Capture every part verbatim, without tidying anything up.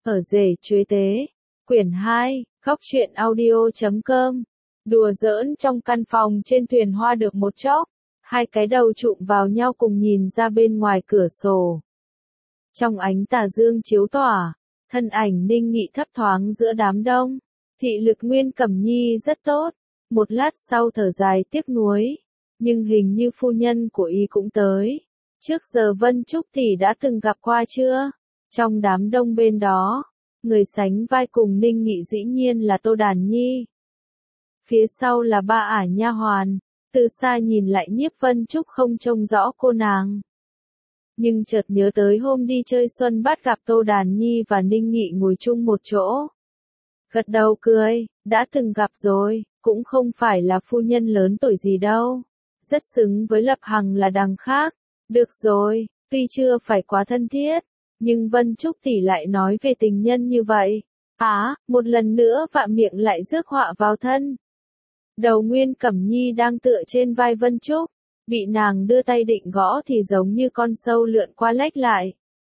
Ở rể chuế tế. Quyển hai, góc truyện audio chấm com. Đùa giỡn trong căn phòng trên thuyền hoa được một chốc, hai cái đầu chụm vào nhau cùng nhìn ra bên ngoài cửa sổ. Trong ánh tà dương chiếu tỏa, thân ảnh Ninh Nghị thấp thoáng giữa đám đông. Thị lực Nguyên Cẩm Nhi rất tốt, một lát sau thở dài tiếc nuối, nhưng hình như phu nhân của y cũng tới. Trước giờ Vân Trúc tỷ đã từng gặp qua chưa? Trong đám đông bên đó, người sánh vai cùng Ninh Nghị dĩ nhiên là Tô Đàn Nhi. Phía sau là ba ả nha hoàn, từ xa nhìn lại Nhiếp Vân Trúc không trông rõ cô nàng. Nhưng chợt nhớ tới hôm đi chơi xuân bắt gặp Tô Đàn Nhi và Ninh Nghị ngồi chung một chỗ. Gật đầu cười, đã từng gặp rồi, cũng không phải là phu nhân lớn tuổi gì đâu. Rất xứng với Lập Hằng là đằng khác. Được rồi, tuy chưa phải quá thân thiết, nhưng Vân Trúc tỷ lại nói về tình nhân như vậy. Á, à, một lần nữa vạ miệng lại rước họa vào thân. Đầu Nguyên Cẩm Nhi đang tựa trên vai Vân Trúc, bị nàng đưa tay định gõ thì giống như con sâu lượn qua lách lại.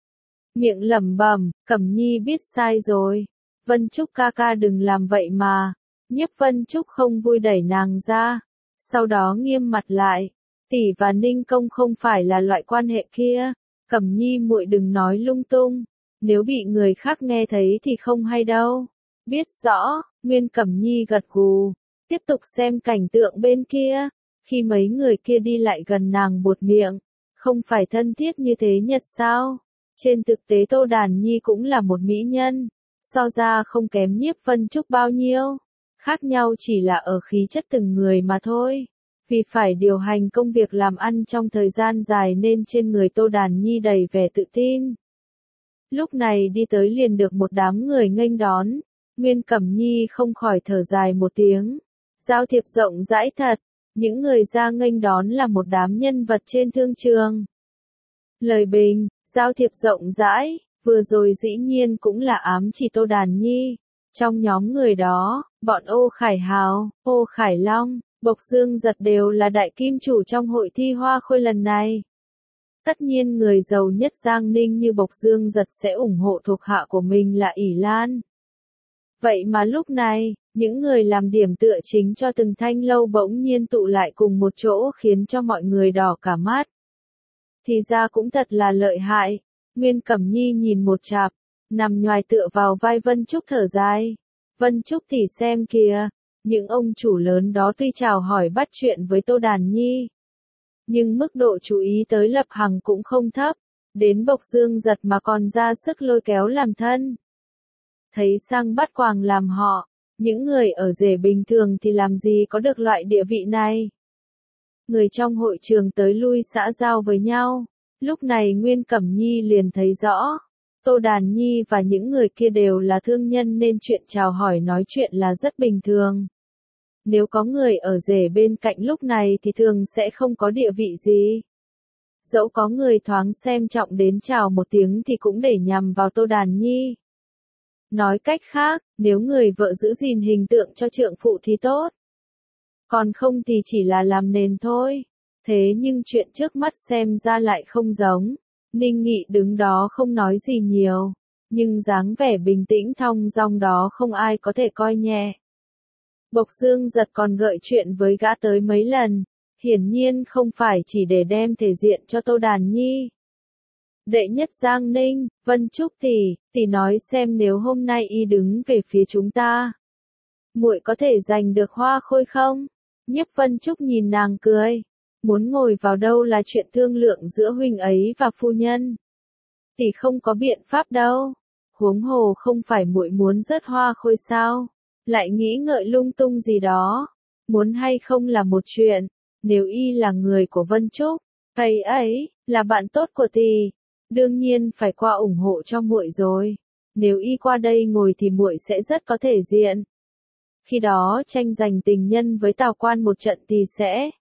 Miệng lẩm bẩm, Cẩm Nhi biết sai rồi. Vân Trúc ca ca đừng làm vậy mà. Nhiếp Vân Trúc không vui đẩy nàng ra, sau đó nghiêm mặt lại. Tỷ và Ninh công không phải là loại quan hệ kia, Cẩm Nhi muội đừng nói lung tung, nếu bị người khác nghe thấy thì không hay đâu. Biết rõ, Nguyên Cẩm Nhi gật gù, tiếp tục xem cảnh tượng bên kia, khi mấy người kia đi lại gần nàng buột miệng, không phải thân thiết như thế nhật sao? Trên thực tế Tô Đàn Nhi cũng là một mỹ nhân, so ra không kém Nhiếp Vân Trúc bao nhiêu, khác nhau chỉ là ở khí chất từng người mà thôi. Vì phải điều hành công việc làm ăn trong thời gian dài nên trên người Tô Đàn Nhi đầy vẻ tự tin. Lúc này đi tới liền được một đám người nghênh đón, Nguyên Cẩm Nhi không khỏi thở dài một tiếng. Giao thiệp rộng rãi thật, những người ra nghênh đón là một đám nhân vật trên thương trường. Lời bình, giao thiệp rộng rãi, vừa rồi dĩ nhiên cũng là ám chỉ Tô Đàn Nhi. Trong nhóm người đó, bọn Ô Khải Hào, Ô Khải Long, Bộc Dương Giật đều là đại kim chủ trong hội thi hoa khôi lần này. Tất nhiên người giàu nhất Giang Ninh như Bộc Dương Giật sẽ ủng hộ thuộc hạ của mình là ỷ Lan. Vậy mà lúc này, những người làm điểm tựa chính cho từng thanh lâu bỗng nhiên tụ lại cùng một chỗ khiến cho mọi người đỏ cả mắt. Thì ra cũng thật là lợi hại. Nguyên Cẩm Nhi nhìn một chạp, nằm nhoài tựa vào vai Vân Trúc thở dài. Vân Trúc thì xem kìa. Những ông chủ lớn đó tuy chào hỏi bắt chuyện với Tô Đàn Nhi, nhưng mức độ chú ý tới Lập Hằng cũng không thấp, đến Bộc Dương Giật mà còn ra sức lôi kéo làm thân. Thấy sang bắt quàng làm họ, những người ở rể bình thường thì làm gì có được loại địa vị này. Người trong hội trường tới lui xã giao với nhau, lúc này Nguyên Cẩm Nhi liền thấy rõ. Tô Đàn Nhi và những người kia đều là thương nhân nên chuyện chào hỏi nói chuyện là rất bình thường. Nếu có người ở rể bên cạnh lúc này thì thường sẽ không có địa vị gì. Dẫu có người thoáng xem trọng đến chào một tiếng thì cũng để nhằm vào Tô Đàn Nhi. Nói cách khác, nếu người vợ giữ gìn hình tượng cho trượng phụ thì tốt. Còn không thì chỉ là làm nền thôi. Thế nhưng chuyện trước mắt xem ra lại không giống. Ninh Nghị đứng đó không nói gì nhiều, nhưng dáng vẻ bình tĩnh thong dong đó không ai có thể coi nhẹ. Bộc Dương Giật còn gợi chuyện với gã tới mấy lần, hiển nhiên không phải chỉ để đem thể diện cho Tô Đàn Nhi. Đệ nhất Giang Ninh, Vân Trúc tỷ, tỷ nói xem nếu hôm nay y đứng về phía chúng ta, muội có thể giành được hoa khôi không? Nhiếp Vân Trúc nhìn nàng cười. Muốn ngồi vào đâu là chuyện thương lượng giữa huynh ấy và phu nhân. Tỷ không có biện pháp đâu. Huống hồ không phải muội muốn rớt hoa khôi sao? Lại nghĩ ngợi lung tung gì đó. Muốn hay không là một chuyện. Nếu y là người của Vân Trúc, ấy ấy, là bạn tốt của tỷ, đương nhiên phải qua ủng hộ cho muội rồi. Nếu y qua đây ngồi thì muội sẽ rất có thể diện. Khi đó tranh giành tình nhân với Tào Quan một trận thì sẽ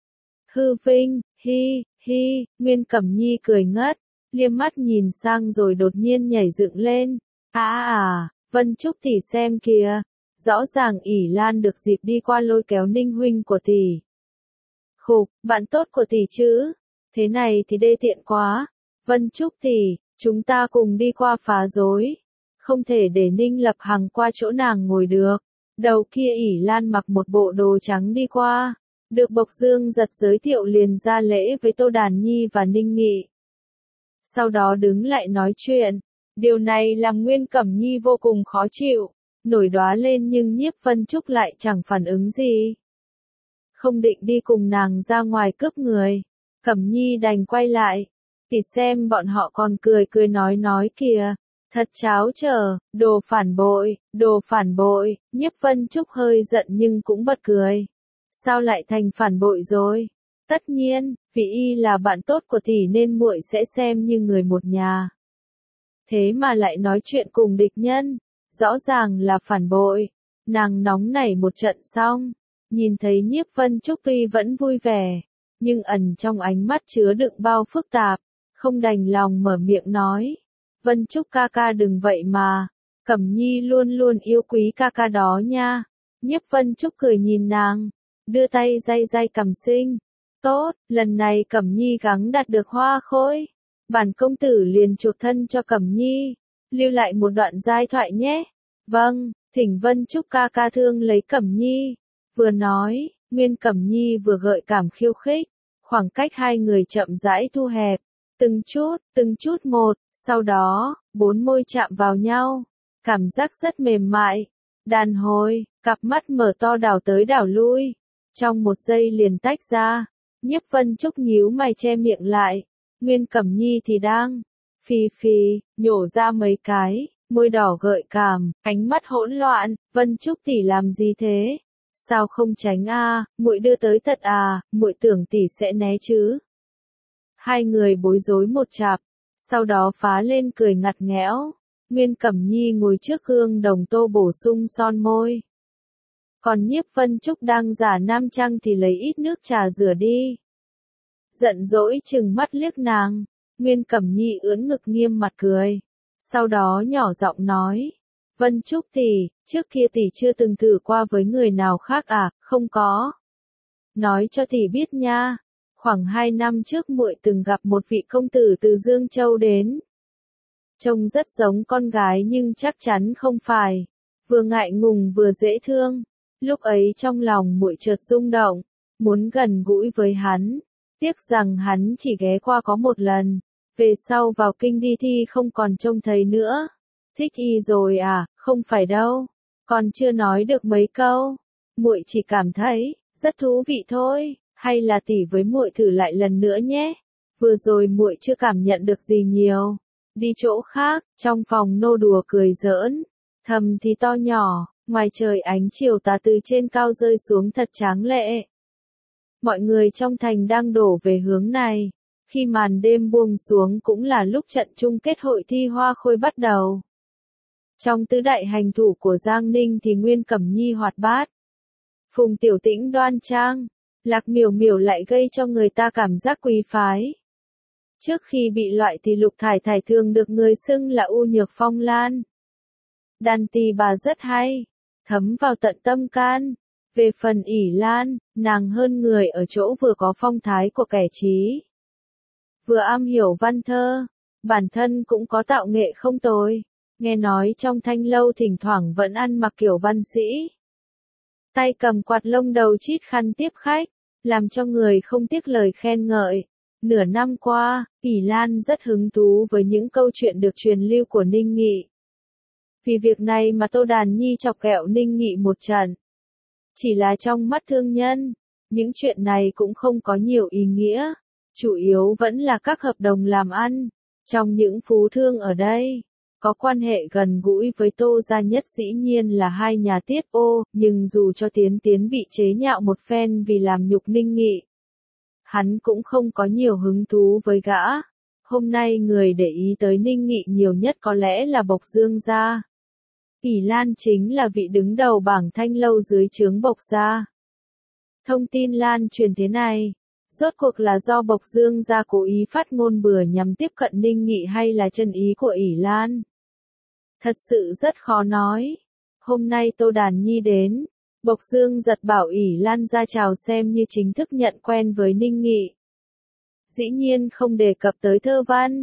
hư vinh. Hi, hi, Nguyên Cẩm Nhi cười ngất, liếc mắt nhìn sang rồi đột nhiên nhảy dựng lên. À à, Vân Trúc tỷ xem kìa, rõ ràng ỷ Lan được dịp đi qua lôi kéo Ninh huynh của tỷ. Khục, bạn tốt của tỷ chứ, thế này thì đê tiện quá. Vân Trúc tỷ, chúng ta cùng đi qua phá rối. không thể để Ninh Lập Hằng qua chỗ nàng ngồi được. Đầu kia ỷ Lan mặc một bộ đồ trắng đi qua, được Bộc Dương Giật giới thiệu liền ra lễ với Tô Đàn Nhi và Ninh Nghị. Sau đó đứng lại nói chuyện, điều này làm Nguyên Cẩm Nhi vô cùng khó chịu, nổi đoá lên nhưng Nhiếp Vân Trúc lại chẳng phản ứng gì. Không định đi cùng nàng ra ngoài cướp người, Cẩm Nhi đành quay lại, tỷ xem bọn họ còn cười cười nói nói kìa. Thật cháo trở, đồ phản bội, đồ phản bội, Nhiếp Vân Trúc hơi giận nhưng cũng bật cười. Sao lại thành phản bội rồi? Tất nhiên, vì y là bạn tốt của tỷ nên muội sẽ xem như người một nhà. Thế mà lại nói chuyện cùng địch nhân, rõ ràng là phản bội. Nàng nóng nảy một trận xong, nhìn thấy Nhiếp Vân Trúc tuy vẫn vui vẻ, nhưng ẩn trong ánh mắt chứa đựng bao phức tạp, không đành lòng mở miệng nói. Vân Trúc ca ca đừng vậy mà, Cẩm Nhi luôn luôn yêu quý ca ca đó nha. Nhiếp Vân Trúc cười nhìn nàng, đưa tay day day cằm xinh. Tốt, lần này Cẩm Nhi gắng đạt được hoa khôi. Bản công tử liền chuộc thân cho Cẩm Nhi, lưu lại một đoạn giai thoại nhé. Vâng, thỉnh Vân Trúc ca ca thương lấy Cẩm Nhi. Vừa nói, Nguyên Cẩm Nhi vừa gợi cảm khiêu khích, khoảng cách hai người chậm rãi thu hẹp. Từng chút, từng chút một, sau đó, bốn môi chạm vào nhau, cảm giác rất mềm mại. Đàn hồi, cặp mắt mở to đảo tới đảo lui, trong một giây liền tách ra. Nhiếp Vân Trúc nhíu mày che miệng lại, Nguyên Cẩm Nhi thì đang phì phì, nhổ ra mấy cái, môi đỏ gợi cảm, ánh mắt hỗn loạn. Vân Trúc tỷ làm gì thế? Sao không tránh a? Muội đưa tới thật à? Muội tưởng tỷ sẽ né chứ? Hai người bối rối một chạp, sau đó phá lên cười ngặt nghẽo. Nguyên Cẩm Nhi ngồi trước gương đồng tô bổ sung son môi. Còn Nhiếp Vân Trúc đang giả nam trang thì lấy ít nước trà rửa đi. Giận dỗi chừng mắt liếc nàng, Nguyên Cẩm Nhi ưỡn ngực nghiêm mặt cười. Sau đó nhỏ giọng nói, Vân Trúc tỷ, trước kia tỷ chưa từng thử qua với người nào khác à? Không có. Nói cho tỷ biết nha. Khoảng hai năm trước muội từng gặp một vị công tử từ Dương Châu đến. Trông rất giống con gái nhưng chắc chắn không phải. Vừa ngại ngùng vừa dễ thương. Lúc ấy trong lòng muội chợt rung động, muốn gần gũi với hắn. Tiếc rằng hắn chỉ ghé qua có một lần. Về sau vào kinh đi thi không còn trông thấy nữa. Thích y rồi à? Không phải đâu. Còn chưa nói được mấy câu. Muội chỉ cảm thấy rất thú vị thôi. Hay là tỷ với muội thử lại lần nữa nhé. Vừa rồi muội chưa cảm nhận được gì nhiều. Đi chỗ khác, trong phòng nô đùa cười giỡn. Thầm thì to nhỏ, ngoài trời ánh chiều tà từ trên cao rơi xuống thật tráng lệ. Mọi người trong thành đang đổ về hướng này. Khi màn đêm buông xuống cũng là lúc trận chung kết hội thi hoa khôi bắt đầu. Trong tứ đại hành thủ của Giang Ninh thì Nguyên Cẩm Nhi hoạt bát. Phùng Tiểu Tĩnh đoan trang. Lạc Miểu Miểu lại gây cho người ta cảm giác quý phái. Trước khi bị loại thì Lục Thải Thải thường được người xưng là U Nhược Phong Lan. Đàn tỳ bà rất hay, thấm vào tận tâm can. Về phần ỷ Lan, nàng hơn người ở chỗ vừa có phong thái của kẻ trí, vừa am hiểu văn thơ, bản thân cũng có tạo nghệ không tồi. Nghe nói trong thanh lâu thỉnh thoảng vẫn ăn mặc kiểu văn sĩ. Tay cầm quạt lông đầu chít khăn tiếp khách, làm cho người không tiếc lời khen ngợi. Nửa năm qua, ỷ Lan rất hứng thú với những câu chuyện được truyền lưu của Ninh Nghị. Vì việc này mà Tô Đàn Nhi chọc ghẹo Ninh Nghị một trận. Chỉ là trong mắt thương nhân, những chuyện này cũng không có nhiều ý nghĩa. Chủ yếu vẫn là các hợp đồng làm ăn. Trong những phú thương ở đây, có quan hệ gần gũi với Tô gia nhất dĩ nhiên là hai nhà Tiết Ô, nhưng dù cho Tiến Tiến bị chế nhạo một phen vì làm nhục Ninh Nghị, hắn cũng không có nhiều hứng thú với gã. Hôm nay người để ý tới Ninh Nghị nhiều nhất có lẽ là Bộc Dương gia. ỷ Lan chính là vị đứng đầu bảng thanh lâu dưới trướng Bộc gia. Thông tin lan truyền thế này, rốt cuộc là do Bộc Dương gia cố ý phát ngôn bừa nhằm tiếp cận Ninh Nghị hay là chân ý của ỷ Lan? Thật sự rất khó nói. Hôm nay Tô Đàn Nhi đến, Bộc Dương giật bảo ỷ Lan ra chào xem như chính thức nhận quen với Ninh Nghị. Dĩ nhiên không đề cập tới thơ văn,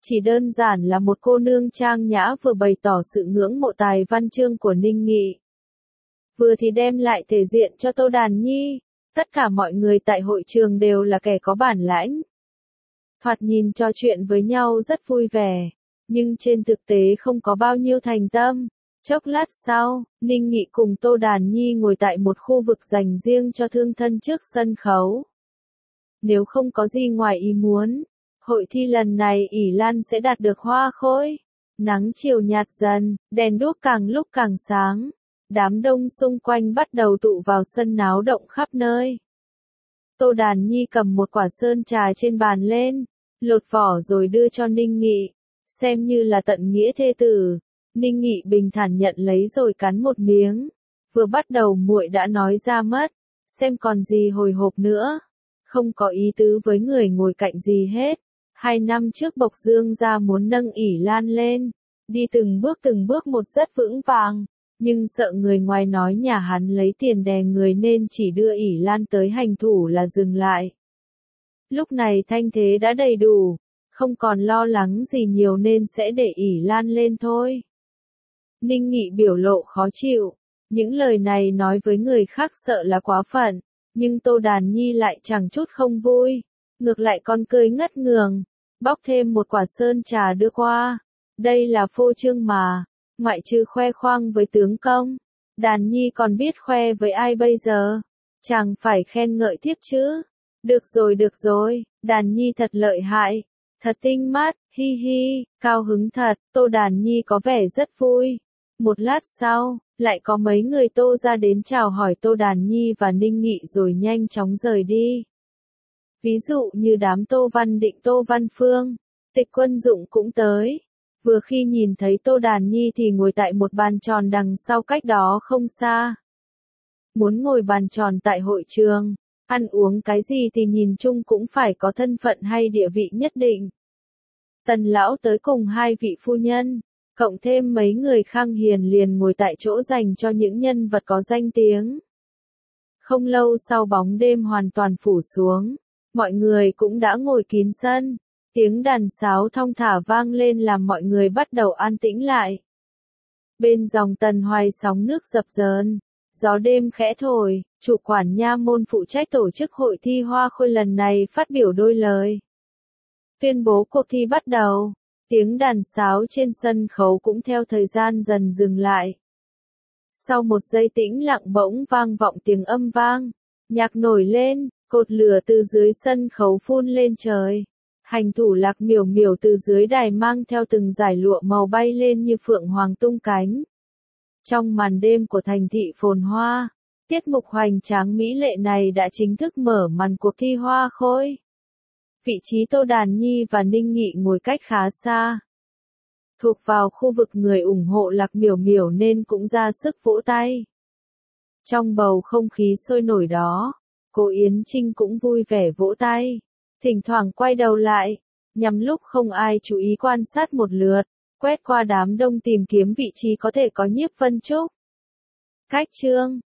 chỉ đơn giản là một cô nương trang nhã vừa bày tỏ sự ngưỡng mộ tài văn chương của Ninh Nghị, vừa thì đem lại thể diện cho Tô Đàn Nhi. Tất cả mọi người tại hội trường đều là kẻ có bản lãnh. Thoạt nhìn trò chuyện với nhau rất vui vẻ, nhưng trên thực tế không có bao nhiêu thành tâm. Chốc lát sau, Ninh Nghị cùng Tô Đàn Nhi ngồi tại một khu vực dành riêng cho thương thân trước sân khấu. Nếu không có gì ngoài ý muốn, hội thi lần này ỷ Lan sẽ đạt được hoa khôi. Nắng chiều nhạt dần, đèn đuốc càng lúc càng sáng. Đám đông xung quanh bắt đầu tụ vào sân náo động khắp nơi. Tô Đàn Nhi cầm một quả sơn trà trên bàn lên, lột vỏ rồi đưa cho Ninh Nghị, xem như là tận nghĩa thê tử. Ninh Nghị bình thản nhận lấy rồi cắn một miếng. Vừa bắt đầu muội đã nói ra mất, xem còn gì hồi hộp nữa. Không có ý tứ với người ngồi cạnh gì hết. Hai năm trước Bộc Dương gia muốn nâng ỷ Lan lên, đi từng bước từng bước một rất vững vàng, nhưng sợ người ngoài nói nhà hắn lấy tiền đè người nên chỉ đưa ỷ Lan tới hành thủ là dừng lại. Lúc này thanh thế đã đầy đủ, không còn lo lắng gì nhiều nên sẽ để ỷ Lan lên thôi. Ninh Nghị biểu lộ khó chịu, những lời này nói với người khác sợ là quá phận, nhưng Tô Đàn Nhi lại chẳng chút không vui, ngược lại còn cười ngất ngường, bóc thêm một quả sơn trà đưa qua. Đây là phô trương mà, ngoại trừ khoe khoang với tướng công, Đàn Nhi còn biết khoe với ai bây giờ, chẳng phải khen ngợi tiếp chứ. Được rồi được rồi, Đàn Nhi thật lợi hại, thật tinh mắt, hi hi, cao hứng thật. Tô Đàn Nhi có vẻ rất vui. Một lát sau, lại có mấy người Tô ra đến chào hỏi Tô Đàn Nhi và Ninh Nghị rồi nhanh chóng rời đi. Ví dụ như đám Tô Văn Định, Tô Văn Phương, Tịch Quân Dụng cũng tới. Vừa khi nhìn thấy Tô Đàn Nhi thì ngồi tại một bàn tròn đằng sau cách đó không xa. Muốn ngồi bàn tròn tại hội trường, ăn uống cái gì thì nhìn chung cũng phải có thân phận hay địa vị nhất định. Tần lão tới cùng hai vị phu nhân, cộng thêm mấy người Khang Hiền liền ngồi tại chỗ dành cho những nhân vật có danh tiếng. Không lâu sau bóng đêm hoàn toàn phủ xuống, mọi người cũng đã ngồi kín sân. Tiếng đàn sáo thong thả vang lên làm mọi người bắt đầu an tĩnh lại. Bên dòng Tần Hoài sóng nước dập dờn, gió đêm khẽ thổi, chủ quản nha môn phụ trách tổ chức hội thi hoa khôi lần này phát biểu đôi lời. Tuyên bố cuộc thi bắt đầu, tiếng đàn sáo trên sân khấu cũng theo thời gian dần dừng lại. Sau một giây tĩnh lặng bỗng vang vọng tiếng âm vang, nhạc nổi lên, cột lửa từ dưới sân khấu phun lên trời. Hành thủ Lạc Miểu Miểu từ dưới đài mang theo từng dải lụa màu bay lên như phượng hoàng tung cánh. Trong màn đêm của thành thị phồn hoa, tiết mục hoành tráng mỹ lệ này đã chính thức mở màn cuộc thi hoa khôi. Vị trí Tô Đàn Nhi và Ninh Nghị ngồi cách khá xa, thuộc vào khu vực người ủng hộ Lạc Miểu Miểu nên cũng ra sức vỗ tay. Trong bầu không khí sôi nổi đó, cô Yến Trinh cũng vui vẻ vỗ tay, thỉnh thoảng quay đầu lại, nhằm lúc không ai chú ý quan sát một lượt, quét qua đám đông tìm kiếm vị trí có thể có Nhiếp Vân Trúc. Cách chương